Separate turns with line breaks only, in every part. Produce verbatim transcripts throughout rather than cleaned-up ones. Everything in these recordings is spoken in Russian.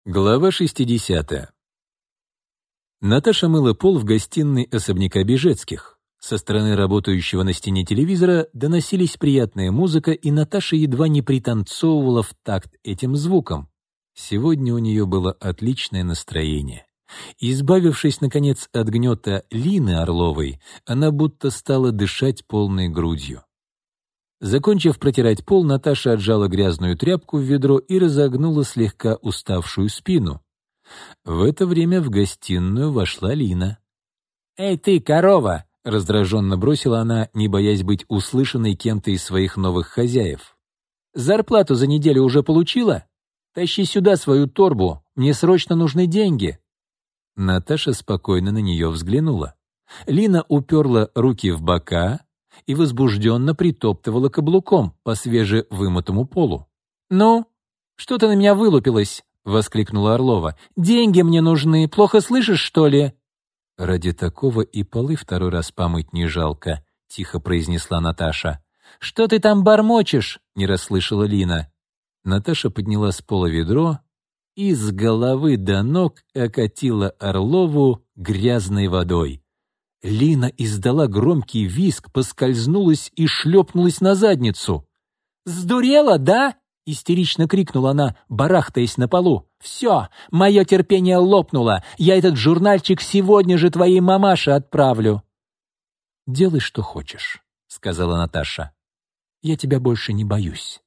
Глава шестидесятая. Наташа мыла пол в гостиной особняка Бежецких. Со стороны работающего на стене телевизора доносились приятная музыка, и Наташа едва не пританцовывала в такт этим звукам. Сегодня у нее было отличное настроение. Избавившись, наконец, от гнета Лины Орловой, она будто стала дышать полной грудью. Закончив протирать пол, Наташа отжала грязную тряпку в ведро и разогнула слегка уставшую спину. В это время в гостиную вошла Лина. «Эй ты, корова!» — раздраженно бросила она, не боясь быть услышанной кем-то из своих новых хозяев. «Зарплату за неделю уже получила? Тащи сюда свою торбу, мне срочно нужны деньги!» Наташа спокойно на нее взглянула. Лина уперла руки в бока и возбужденно притоптывала каблуком по свежевымытому полу. «Ну, что ты на меня вылупилась?» — воскликнула Орлова. «Деньги мне нужны, плохо слышишь, что ли?» «Ради такого и полы второй раз помыть не жалко», — тихо произнесла Наташа. «Что ты там бормочешь?» — не расслышала Лина. Наташа подняла с пола ведро и с головы до ног окатила Орлову грязной водой. Лина издала громкий визг, поскользнулась и шлепнулась на задницу. «Сдурела, да?» — истерично крикнула она, барахтаясь на полу. «Все, мое терпение лопнуло. Я этот журнальчик сегодня же твоей мамаше отправлю». «Делай, что хочешь», — сказала Наташа. «Я тебя больше не боюсь».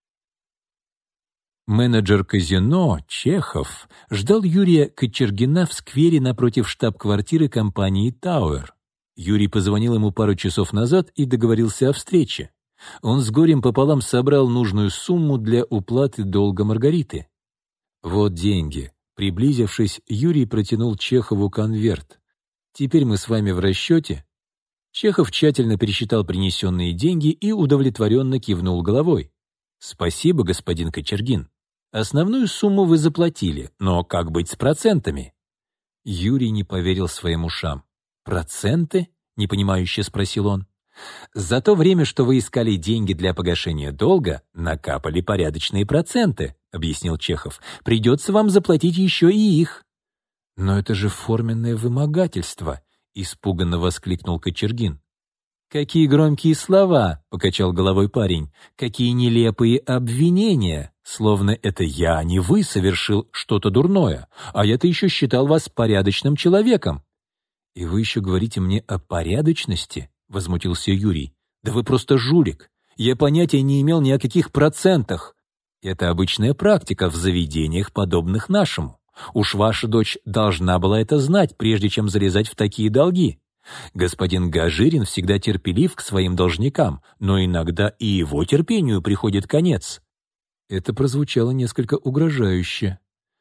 Менеджер казино, Чехов, ждал Юрия Кочергина в сквере напротив штаб-квартиры компании «Тауэр». Юрий позвонил ему пару часов назад и договорился о встрече. Он с горем пополам собрал нужную сумму для уплаты долга Маргариты. «Вот деньги». Приблизившись, Юрий протянул Чехову конверт. «Теперь мы с вами в расчете?» Чехов тщательно пересчитал принесенные деньги и удовлетворенно кивнул головой. «Спасибо, господин Кочергин. Основную сумму вы заплатили, но как быть с процентами?» Юрий не поверил своим ушам. «Проценты?» — непонимающе спросил он. «За то время, что вы искали деньги для погашения долга, накапали порядочные проценты», — объяснил Чехов. «Придется вам заплатить еще и их». «Но это же форменное вымогательство», — испуганно воскликнул Кочергин. «Какие громкие слова!» — покачал головой парень. «Какие нелепые обвинения! Словно это я, а не вы, совершил что-то дурное, а я-то еще считал вас порядочным человеком». «И вы еще говорите мне о порядочности?» — возмутился Юрий. «Да вы просто жулик! Я понятия не имел ни о каких процентах. Это обычная практика в заведениях, подобных нашему. Уж ваша дочь должна была это знать, прежде чем залезать в такие долги. Господин Гажирин всегда терпелив к своим должникам, но иногда и его терпению приходит конец». Это прозвучало несколько угрожающе.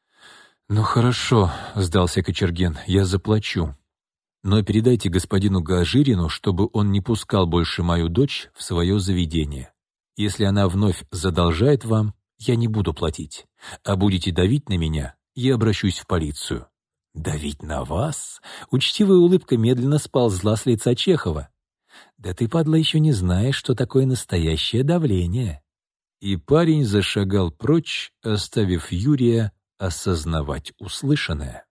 «Ну хорошо», — сдался Кочергин, — «я заплачу. Но передайте господину Гажирину, чтобы он не пускал больше мою дочь в свое заведение. Если она вновь задолжает вам, я не буду платить. А будете давить на меня, я обращусь в полицию». «Давить на вас?» Учтивая улыбка медленно сползла с лица Чехова. «Да ты, падла, еще не знаешь, что такое настоящее давление». И парень зашагал прочь, оставив Юрия осознавать услышанное.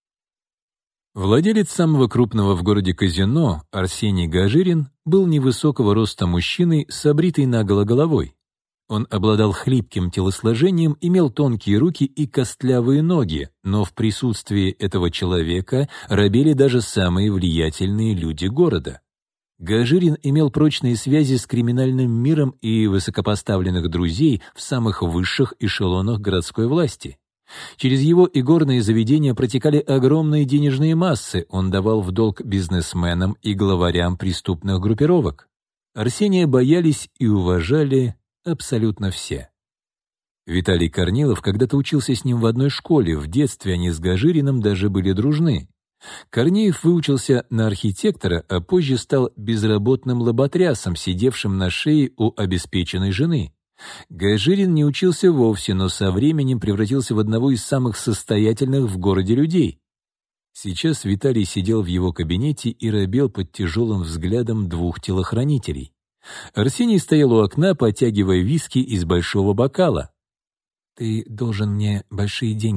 Владелец самого крупного в городе казино, Арсений Гажирин, был невысокого роста мужчиной с обритой наголо головой. Он обладал хлипким телосложением, имел тонкие руки и костлявые ноги, но в присутствии этого человека робели даже самые влиятельные люди города. Гажирин имел прочные связи с криминальным миром и высокопоставленных друзей в самых высших эшелонах городской власти. Через его игорные заведения протекали огромные денежные массы, он давал в долг бизнесменам и главарям преступных группировок. Арсения боялись и уважали абсолютно все. Виталий Корнилов когда-то учился с ним в одной школе, в детстве они с Гажириным даже были дружны. Корнеев выучился на архитектора, а позже стал безработным лоботрясом, сидевшим на шее у обеспеченной жены. Гажирин не учился вовсе, но со временем превратился в одного из самых состоятельных в городе людей. Сейчас Виталий сидел в его кабинете и робел под тяжелым взглядом двух телохранителей. Арсений стоял у окна, потягивая виски из большого бокала. «Ты должен мне большие деньги»,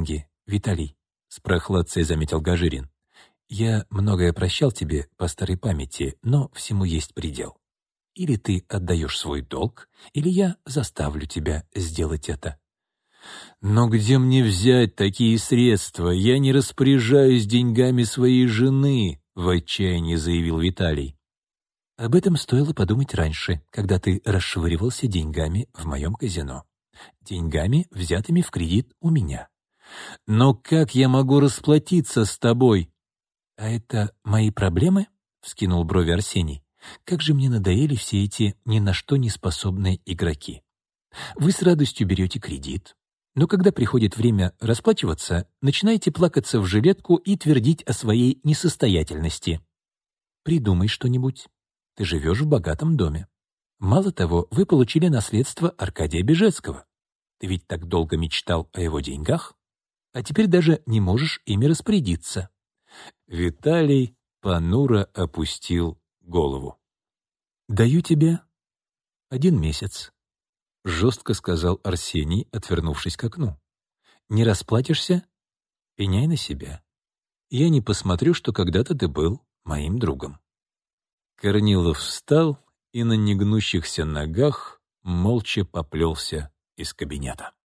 «Виталий», — с прохладцей заметил Гажирин, «я многое прощал тебе по старой памяти, но всему есть предел. Или ты отдаешь свой долг, или я заставлю тебя сделать это». «Но где мне взять такие средства? Я не распоряжаюсь деньгами своей жены», — в отчаянии заявил Виталий. «Об этом стоило подумать раньше, когда ты расшвыривался деньгами в моем казино. Деньгами, взятыми в кредит у меня.
Но как я могу расплатиться с тобой?»
«А это мои проблемы?» — вскинул брови Арсений. «Как же мне надоели все эти ни на что не способные игроки. Вы с радостью берете кредит, но когда приходит время расплачиваться, начинаете плакаться в жилетку и твердить о своей несостоятельности. Придумай что-нибудь. Ты живешь в богатом доме. Мало того, вы получили наследство Аркадия Бежецкого. Ты ведь так долго мечтал о его деньгах, а теперь даже не можешь ими распорядиться».
Виталий понуро опустил голову.
«Даю тебе один месяц», — жестко сказал Арсений, отвернувшись к окну. «Не расплатишься? Пеняй на себя. Я не посмотрю, что когда-то ты был моим другом».
Корнилов встал и на негнущихся ногах молча поплелся из кабинета.